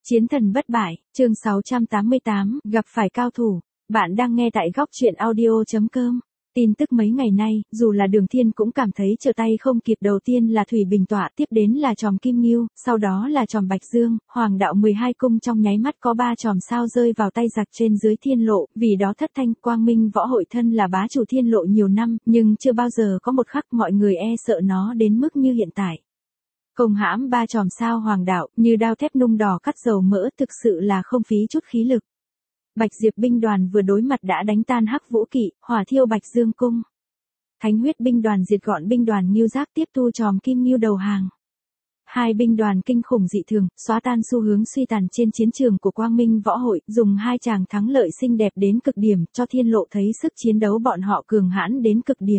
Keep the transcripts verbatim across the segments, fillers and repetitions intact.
Chiến thần bất bại, chương sáu trăm tám mươi tám, gặp phải cao thủ. Bạn đang nghe tại góc truyện audio chấm com. Tin tức mấy ngày nay, dù là Đường Thiên cũng cảm thấy trở tay không kịp, đầu tiên là Thủy Bình tọa, tiếp đến là Tròm Kim Ngưu, sau đó là Tròm Bạch Dương, Hoàng đạo mười hai cung trong nháy mắt có ba tròm sao rơi vào tay giặc trên dưới thiên lộ, vì đó thất thanh. Quang Minh Võ Hội thân là bá chủ thiên lộ nhiều năm, nhưng chưa bao giờ có một khắc mọi người e sợ nó đến mức như hiện tại. Công hãm ba tròm sao Hoàng đạo, như đao thép nung đỏ cắt dầu mỡ, thực sự là không phí chút khí lực. Bạch Diệp binh đoàn vừa đối mặt đã đánh tan Hắc Vũ Kỵ, hỏa thiêu Bạch Dương cung. Thánh huyết binh đoàn diệt gọn binh đoàn Ngưu Giác, tiếp thu tròm Kim Ngưu đầu hàng. Hai binh đoàn kinh khủng dị thường, xóa tan xu hướng suy tàn trên chiến trường của Quang Minh Võ Hội, dùng hai chàng thắng lợi xinh đẹp đến cực điểm, cho thiên lộ thấy sức chiến đấu bọn họ cường hãn đến cực điểm.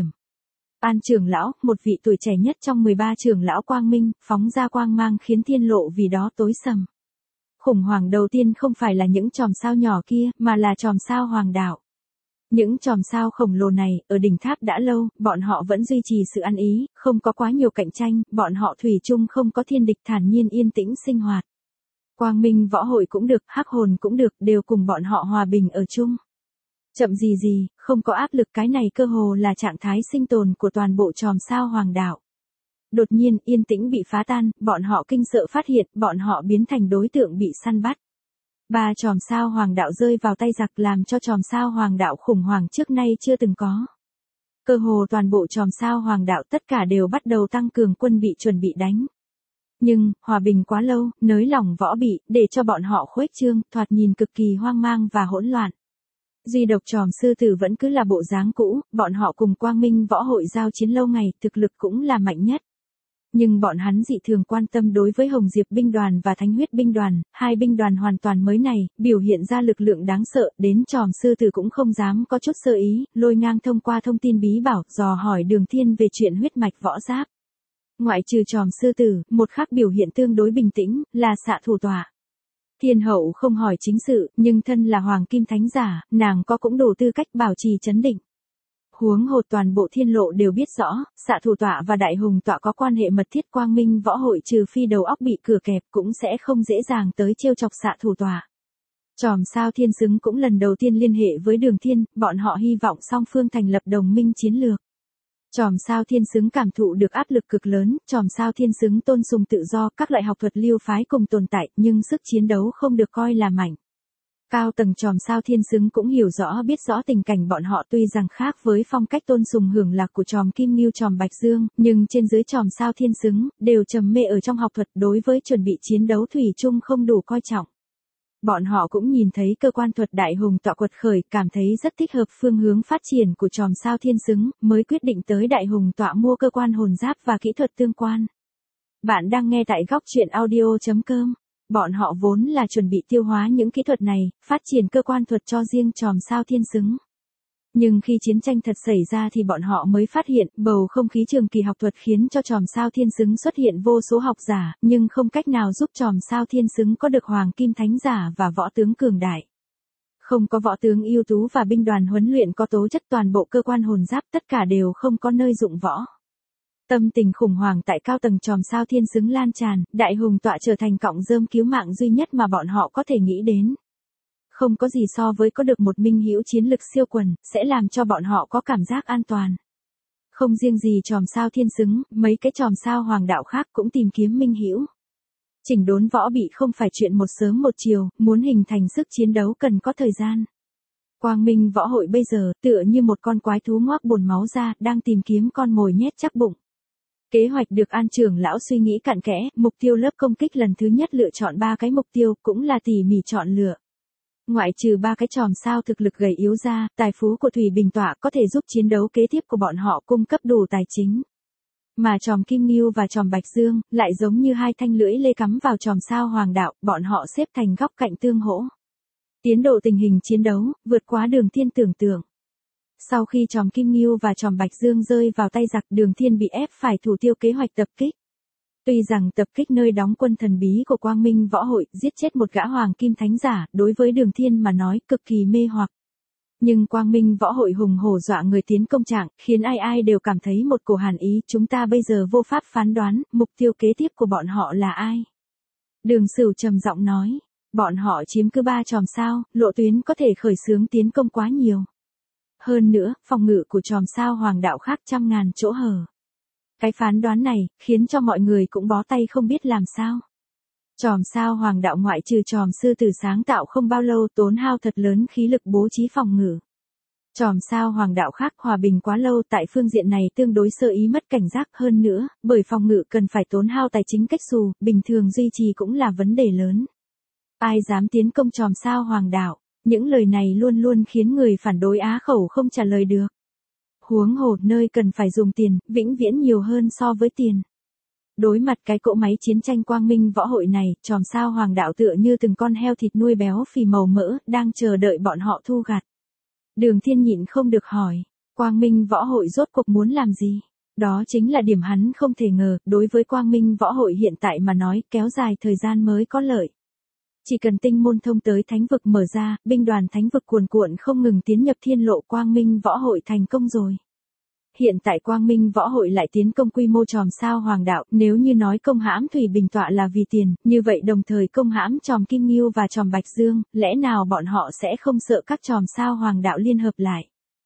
An trưởng lão, một vị tuổi trẻ nhất trong mười ba trưởng lão Quang Minh, phóng ra quang mang khiến thiên lộ vì đó tối sầm. Khủng hoảng đầu tiên không phải là những chòm sao nhỏ kia, mà là chòm sao Hoàng đạo. Những chòm sao khổng lồ này, ở đỉnh tháp đã lâu, bọn họ vẫn duy trì sự ăn ý, không có quá nhiều cạnh tranh, bọn họ thủy chung không có thiên địch, thản nhiên yên tĩnh sinh hoạt. Quang Minh Võ Hội cũng được, Hắc Hồn cũng được, đều cùng bọn họ hòa bình ở chung. Chậm gì gì, không có áp lực, cái này cơ hồ là trạng thái sinh tồn của toàn bộ chòm sao Hoàng đạo. Đột nhiên, yên tĩnh bị phá tan, bọn họ kinh sợ phát hiện, bọn họ biến thành đối tượng bị săn bắt. Ba chòm sao Hoàng đạo rơi vào tay giặc, làm cho chòm sao Hoàng đạo khủng hoảng trước nay chưa từng có. Cơ hồ toàn bộ chòm sao Hoàng đạo tất cả đều bắt đầu tăng cường quân bị, chuẩn bị đánh. Nhưng, hòa bình quá lâu, nới lỏng võ bị, để cho bọn họ khuếch trương, thoạt nhìn cực kỳ hoang mang và hỗn loạn. Duy độc tròm sư tử vẫn cứ là bộ dáng cũ, bọn họ cùng Quang Minh Võ Hội giao chiến lâu ngày, thực lực cũng là mạnh nhất. Nhưng bọn hắn dị thường quan tâm đối với Hồng Diệp binh đoàn và Thánh huyết binh đoàn, hai binh đoàn hoàn toàn mới này, biểu hiện ra lực lượng đáng sợ, đến tròm sư tử cũng không dám có chút sơ ý, lôi ngang thông qua thông tin bí bảo, dò hỏi Đường Thiên về chuyện huyết mạch võ giáp. Ngoại trừ tròm sư tử, một khác biểu hiện tương đối bình tĩnh, là xạ thủ tọa. Thiên hậu không hỏi chính sự, nhưng thân là Hoàng Kim Thánh giả, nàng có cũng đủ tư cách bảo trì chấn định. Huống hồ toàn bộ thiên lộ đều biết rõ, xạ thủ tọa và đại hùng tọa có quan hệ mật thiết, Quang Minh Võ Hội trừ phi đầu óc bị cửa kẹp cũng sẽ không dễ dàng tới trêu chọc xạ thủ tọa. Chòm sao Thiên Xứng cũng lần đầu tiên liên hệ với Đường Thiên, bọn họ hy vọng song phương thành lập đồng minh chiến lược. Chòm sao Thiên Xứng cảm thụ được áp lực cực lớn, chòm sao Thiên Xứng tôn sùng tự do, các loại học thuật lưu phái cùng tồn tại, nhưng sức chiến đấu không được coi là mạnh. Cao tầng chòm sao Thiên Xứng cũng hiểu rõ biết rõ tình cảnh bọn họ, tuy rằng khác với phong cách tôn sùng hưởng lạc của chòm Kim Ngưu, chòm Bạch Dương, nhưng trên dưới chòm sao Thiên Xứng đều trầm mê ở trong học thuật, đối với chuẩn bị chiến đấu thủy chung không đủ coi trọng. Bọn họ cũng nhìn thấy cơ quan thuật đại hùng tọa quật khởi, cảm thấy rất thích hợp phương hướng phát triển của chòm sao Thiên Xứng, mới quyết định tới đại hùng tọa mua cơ quan hồn giáp và kỹ thuật tương quan. Bạn đang nghe tại góc truyện audio chấm com. Bọn họ vốn là chuẩn bị tiêu hóa những kỹ thuật này, phát triển cơ quan thuật cho riêng chòm sao Thiên Xứng. Nhưng khi chiến tranh thật xảy ra thì bọn họ mới phát hiện, bầu không khí trường kỳ học thuật khiến cho chòm sao Thiên Xứng xuất hiện vô số học giả, nhưng không cách nào giúp chòm sao Thiên Xứng có được Hoàng Kim Thánh giả và võ tướng cường đại. Không có võ tướng ưu tú và binh đoàn huấn luyện có tố chất, toàn bộ cơ quan hồn giáp tất cả đều không có nơi dụng võ. Tâm tình khủng hoảng tại cao tầng chòm sao Thiên Xứng lan tràn, đại hùng tọa trở thành cọng rơm cứu mạng duy nhất mà bọn họ có thể nghĩ đến. Không có gì so với có được một minh hữu chiến lực siêu quần, sẽ làm cho bọn họ có cảm giác an toàn. Không riêng gì chòm sao Thiên Xứng, mấy cái chòm sao Hoàng đạo khác cũng tìm kiếm minh hữu. Chỉnh đốn võ bị không phải chuyện một sớm một chiều, muốn hình thành sức chiến đấu cần có thời gian. Quang Minh Võ Hội bây giờ, tựa như một con quái thú ngoác bồn máu ra, đang tìm kiếm con mồi nhét chắc bụng. Kế hoạch được An trưởng lão suy nghĩ cặn kẽ, mục tiêu lớp công kích lần thứ nhất lựa chọn ba cái mục tiêu, cũng là tỉ mỉ chọn lựa. Ngoại trừ ba cái chòm sao thực lực gầy yếu ra, tài phú của Thủy Bình tọa có thể giúp chiến đấu kế tiếp của bọn họ cung cấp đủ tài chính. Mà chòm Kim Ngưu và chòm Bạch Dương, lại giống như hai thanh lưỡi lê cắm vào chòm sao Hoàng đạo, bọn họ xếp thành góc cạnh tương hỗ. Tiến độ tình hình chiến đấu, vượt quá Đường Thiên tưởng tượng. Sau khi chòm Kim Ngưu và chòm Bạch Dương rơi vào tay giặc, Đường Thiên bị ép phải thủ tiêu kế hoạch tập kích. Tuy rằng tập kích nơi đóng quân thần bí của Quang Minh Võ Hội, giết chết một gã Hoàng Kim Thánh giả, đối với Đường Thiên mà nói cực kỳ mê hoặc. Nhưng Quang Minh Võ Hội hùng hổ dọa người tiến công trạng, khiến ai ai đều cảm thấy một cổ hàn ý, chúng ta bây giờ vô pháp phán đoán, mục tiêu kế tiếp của bọn họ là ai. Đường Sửu trầm giọng nói. Bọn họ chiếm cứ ba chòm sao, lộ tuyến có thể khởi xướng tiến công quá nhiều. Hơn nữa, phòng ngự của chòm sao Hoàng đạo khác trăm ngàn chỗ hở. Cái phán đoán này, khiến cho mọi người cũng bó tay không biết làm sao. Chòm sao Hoàng đạo ngoại trừ chòm sư tử sáng tạo không bao lâu tốn hao thật lớn khí lực bố trí phòng ngự. Chòm sao Hoàng đạo khác hòa bình quá lâu tại phương diện này tương đối sơ ý mất cảnh giác hơn nữa, bởi phòng ngự cần phải tốn hao tài chính cách xù, bình thường duy trì cũng là vấn đề lớn. Ai dám tiến công chòm sao Hoàng đạo? Những lời này luôn luôn khiến người phản đối á khẩu không trả lời được. Huống hồ nơi cần phải dùng tiền, vĩnh viễn nhiều hơn so với tiền. Đối mặt cái cỗ máy chiến tranh quang minh võ hội này, chòm sao Hoàng đạo tựa như từng con heo thịt nuôi béo phì màu mỡ, đang chờ đợi bọn họ thu gặt. Đường Thiên nhịn không được hỏi, quang minh võ hội rốt cuộc muốn làm gì? Đó chính là điểm hắn không thể ngờ, đối với quang minh võ hội hiện tại mà nói, kéo dài thời gian mới có lợi. Chỉ cần tinh môn thông tới thánh vực mở ra, binh đoàn thánh vực cuồn cuộn không ngừng tiến nhập thiên lộ quang minh võ hội thành công rồi. Hiện tại quang minh võ hội lại tiến công quy mô chòm sao Hoàng đạo, nếu như nói công hãm Thủy Bình tọa là vì tiền, như vậy đồng thời công hãm chòm Kim Ngưu và chòm Bạch Dương, lẽ nào bọn họ sẽ không sợ các chòm sao Hoàng đạo liên hợp lại.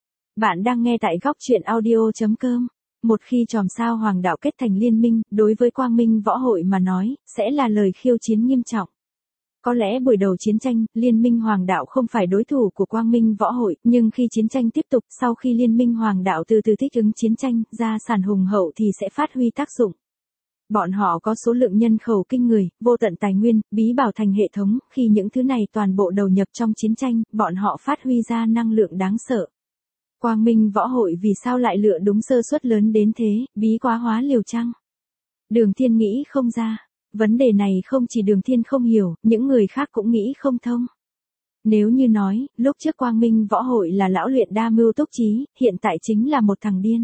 Bạn đang nghe tại góc truyện audio chấm com. Một khi chòm sao Hoàng đạo kết thành liên minh, đối với quang minh võ hội mà nói, sẽ là lời khiêu chiến nghiêm trọng. Có lẽ buổi đầu chiến tranh, Liên minh Hoàng đạo không phải đối thủ của Quang minh võ hội, nhưng khi chiến tranh tiếp tục, sau khi Liên minh Hoàng đạo từ từ thích ứng chiến tranh, gia sản hùng hậu thì sẽ phát huy tác dụng. Bọn họ có số lượng nhân khẩu kinh người, vô tận tài nguyên, bí bảo thành hệ thống, khi những thứ này toàn bộ đầu nhập trong chiến tranh, bọn họ phát huy ra năng lượng đáng sợ. Quang minh võ hội vì sao lại lựa đúng sơ suất lớn đến thế, bí quá hóa liều chăng? Đường Thiên nghĩ không ra. Vấn đề này không chỉ Đường Thiên không hiểu, những người khác cũng nghĩ không thông. Nếu như nói, lúc trước quang minh võ hội là lão luyện đa mưu túc trí, hiện tại chính là một thằng điên.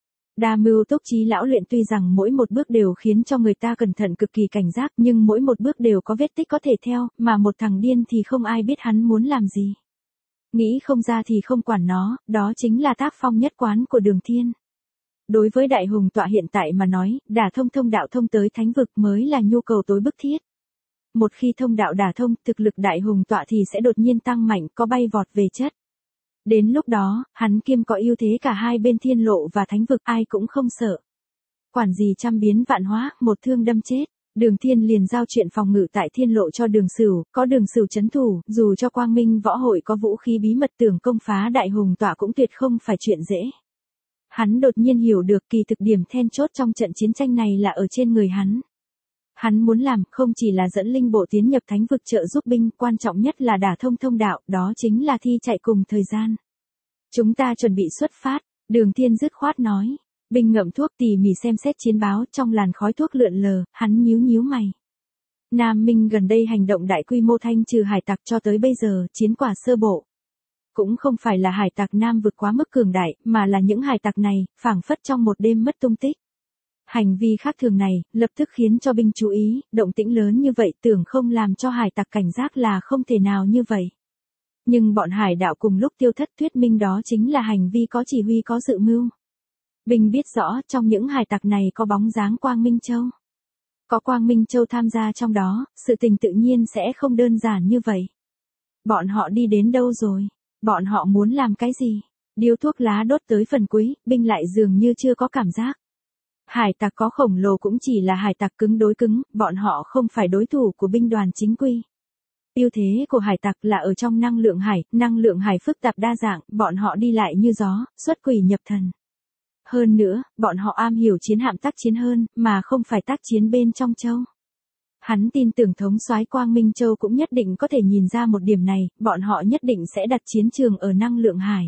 Đa mưu túc trí lão luyện tuy rằng mỗi một bước đều khiến cho người ta cẩn thận cực kỳ cảnh giác, nhưng mỗi một bước đều có vết tích có thể theo, mà một thằng điên thì không ai biết hắn muốn làm gì. Nghĩ không ra thì không quản nó, đó chính là tác phong nhất quán của Đường Thiên. Đối với đại hùng tọa hiện tại mà nói, đả thông thông đạo thông tới thánh vực mới là nhu cầu tối bức thiết. Một khi thông đạo đả thông, thực lực đại hùng tọa thì sẽ đột nhiên tăng mạnh, có bay vọt về chất. Đến lúc đó, hắn kiêm có ưu thế cả hai bên thiên lộ và thánh vực, ai cũng không sợ. Quản gì trăm biến vạn hóa, một thương đâm chết. Đường Thiên liền giao chuyện phòng ngự tại thiên lộ cho Đường Sửu, có Đường Sửu trấn thủ, dù cho quang minh võ hội có vũ khí bí mật tưởng công phá đại hùng tọa cũng tuyệt không phải chuyện dễ. Hắn đột nhiên hiểu được kỳ thực điểm then chốt trong trận chiến tranh này là ở trên người hắn. Hắn muốn làm không chỉ là dẫn linh bộ tiến nhập thánh vực trợ giúp binh, quan trọng nhất là đả thông thông đạo, đó chính là thi chạy cùng thời gian. Chúng ta chuẩn bị xuất phát, Đường Thiên dứt khoát nói. Binh ngậm thuốc tỉ mỉ xem xét chiến báo trong làn khói thuốc lượn lờ, hắn nhíu nhíu mày. Nam Minh gần đây hành động đại quy mô thanh trừ hải tặc cho tới bây giờ, chiến quả sơ bộ. Cũng không phải là hải tặc Nam vực quá mức cường đại, mà là những hải tặc này, phảng phất trong một đêm mất tung tích. Hành vi khác thường này, lập tức khiến cho binh chú ý, động tĩnh lớn như vậy tưởng không làm cho hải tặc cảnh giác là không thể nào như vậy. Nhưng bọn hải đạo cùng lúc tiêu thất thuyết minh đó chính là hành vi có chỉ huy có dự mưu. Binh biết rõ trong những hải tặc này có bóng dáng Quang Minh Châu. Có Quang Minh Châu tham gia trong đó, sự tình tự nhiên sẽ không đơn giản như vậy. Bọn họ đi đến đâu rồi? Bọn họ muốn làm cái gì? Điếu thuốc lá đốt tới phần cuối, binh lại dường như chưa có cảm giác. Hải tặc có khổng lồ cũng chỉ là hải tặc cứng đối cứng, bọn họ không phải đối thủ của binh đoàn chính quy. Ưu thế của hải tặc là ở trong năng lượng hải, năng lượng hải phức tạp đa dạng, bọn họ đi lại như gió, xuất quỷ nhập thần. Hơn nữa, bọn họ am hiểu chiến hạm tác chiến hơn, mà không phải tác chiến bên trong châu. Hắn tin tưởng thống soái Quang Minh Châu cũng nhất định có thể nhìn ra một điểm này, bọn họ nhất định sẽ đặt chiến trường ở năng lượng hải.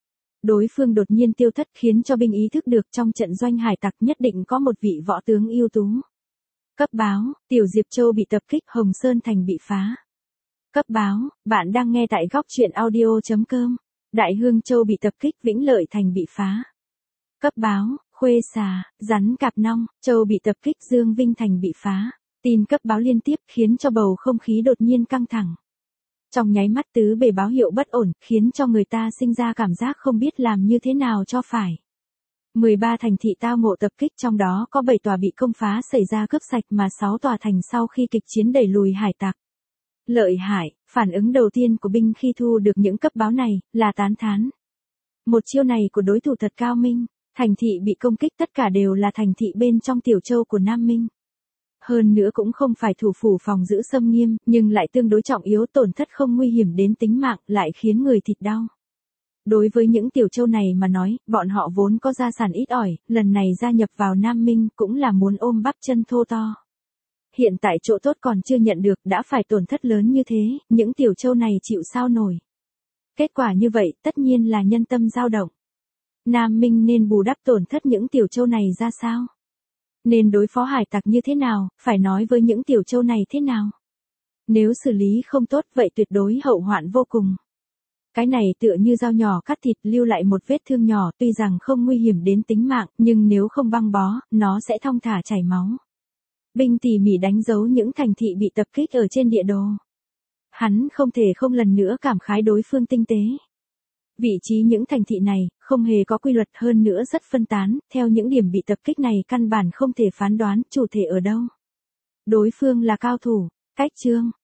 Đối phương đột nhiên tiêu thất khiến cho binh ý thức được trong trận doanh hải tặc nhất định có một vị võ tướng ưu tú. Cấp báo, Tiểu Diệp Châu bị tập kích, Hồng Sơn Thành bị phá. Cấp báo, bạn đang nghe tại góc truyện audio chấm com. Đại Hương Châu bị tập kích, Vĩnh Lợi Thành bị phá. Cấp báo, Khuê Xà, Rắn Cạp Nong, Châu bị tập kích, Dương Vinh Thành bị phá. Tin cấp báo liên tiếp khiến cho bầu không khí đột nhiên căng thẳng. Trong nháy mắt tứ bề báo hiệu bất ổn, khiến cho người ta sinh ra cảm giác không biết làm như thế nào cho phải. mười ba thành thị tao ngộ tập kích, trong đó có bảy tòa bị công phá xảy ra cướp sạch mà sáu tòa thành sau khi kịch chiến đẩy lùi hải tặc. Lợi hại, phản ứng đầu tiên của binh khi thu được những cấp báo này, là tán thán. Một chiêu này của đối thủ thật cao minh, thành thị bị công kích tất cả đều là thành thị bên trong Tiểu Châu của Nam Minh. Hơn nữa cũng không phải thủ phủ phòng giữ xâm nghiêm, nhưng lại tương đối trọng yếu, tổn thất không nguy hiểm đến tính mạng, lại khiến người thịt đau. Đối với những Tiểu Châu này mà nói, bọn họ vốn có gia sản ít ỏi, lần này gia nhập vào Nam Minh cũng là muốn ôm bắp chân thô to. Hiện tại chỗ tốt còn chưa nhận được, đã phải tổn thất lớn như thế, những Tiểu Châu này chịu sao nổi. Kết quả như vậy, tất nhiên là nhân tâm dao động. Nam Minh nên bù đắp tổn thất những Tiểu Châu này ra sao? Nên đối phó hải tặc như thế nào, phải nói với những Tiểu Châu này thế nào? Nếu xử lý không tốt vậy tuyệt đối hậu hoạn vô cùng. Cái này tựa như dao nhỏ cắt thịt lưu lại một vết thương nhỏ, tuy rằng không nguy hiểm đến tính mạng, nhưng nếu không băng bó, nó sẽ thong thả chảy máu. Binh tỉ mỉ đánh dấu những thành thị bị tập kích ở trên địa đồ. Hắn không thể không lần nữa cảm khái đối phương tinh tế. Vị trí những thành thị này, không hề có quy luật, hơn nữa rất phân tán, theo những điểm bị tập kích này căn bản không thể phán đoán chủ thể ở đâu. Đối phương là cao thủ, cách chương.